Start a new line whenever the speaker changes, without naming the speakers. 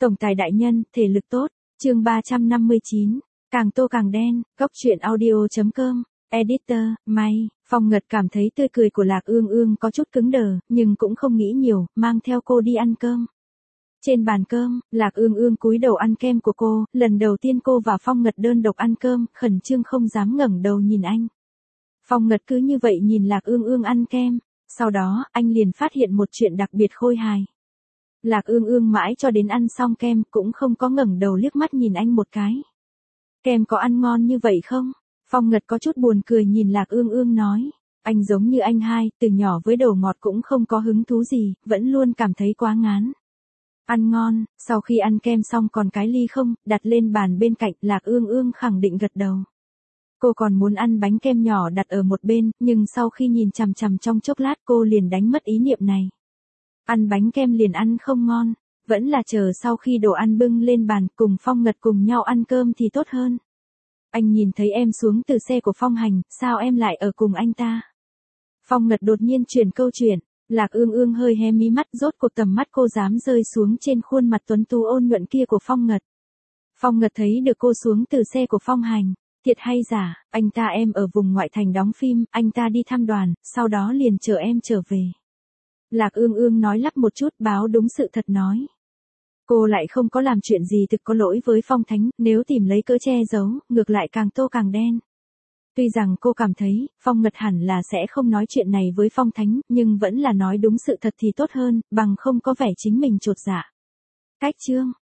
Tổng tài đại nhân, thể lực tốt. Chương 359. Càng tô càng đen. Góc truyện audio.com. Editor, May. Phong Ngật cảm thấy tươi cười của Lạc Ương Ương có chút cứng đờ, nhưng cũng không nghĩ nhiều, mang theo cô đi ăn cơm. Trên bàn cơm, Lạc Ương Ương cúi đầu ăn kem của cô, lần đầu tiên cô và Phong Ngật đơn độc ăn cơm, khẩn trương không dám ngẩng đầu nhìn anh. Phong Ngật cứ như vậy nhìn Lạc Ương Ương ăn kem, sau đó, anh liền phát hiện một chuyện đặc biệt khôi hài. Lạc Ương Ương mãi cho đến ăn xong kem cũng không có ngẩng đầu liếc mắt nhìn anh một cái. Kem có ăn ngon như vậy không? Phong Ngật có chút buồn cười nhìn Lạc Ương Ương nói. Anh giống như anh hai, từ nhỏ với đầu ngọt cũng không có hứng thú gì, vẫn luôn cảm thấy quá ngán. Ăn ngon, sau khi ăn kem xong còn cái ly không, đặt lên bàn bên cạnh, Lạc Ương Ương khẳng định gật đầu. Cô còn muốn ăn bánh kem nhỏ đặt ở một bên, nhưng sau khi nhìn chằm chằm trong chốc lát cô liền đánh mất ý niệm này. Ăn bánh kem liền ăn không ngon, vẫn là chờ sau khi đồ ăn bưng lên bàn cùng Phong Ngật cùng nhau ăn cơm thì tốt hơn. Anh nhìn thấy em xuống từ xe của Phong Hành, sao em lại ở cùng anh ta? Phong Ngật đột nhiên chuyển câu chuyện, Lạc Ương Ương hơi hé mí mắt, rốt cuộc tầm mắt cô dám rơi xuống trên khuôn mặt tuấn tú ôn nhuận kia của Phong Ngật. Phong Ngật thấy được cô xuống từ xe của Phong Hành, thiệt hay giả, anh ta em ở vùng ngoại thành đóng phim, anh ta đi thăm đoàn, sau đó liền chờ em trở về. Lạc Ương Ương nói lắp một chút, báo đúng sự thật nói. Cô lại không có làm chuyện gì thực có lỗi với Phong Thánh, nếu tìm lấy cớ che giấu, ngược lại càng tô càng đen. Tuy rằng cô cảm thấy, Phong Ngật hẳn là sẽ không nói chuyện này với Phong Thánh, nhưng vẫn là nói đúng sự thật thì tốt hơn, bằng không có vẻ chính mình chột dạ. Cách chương.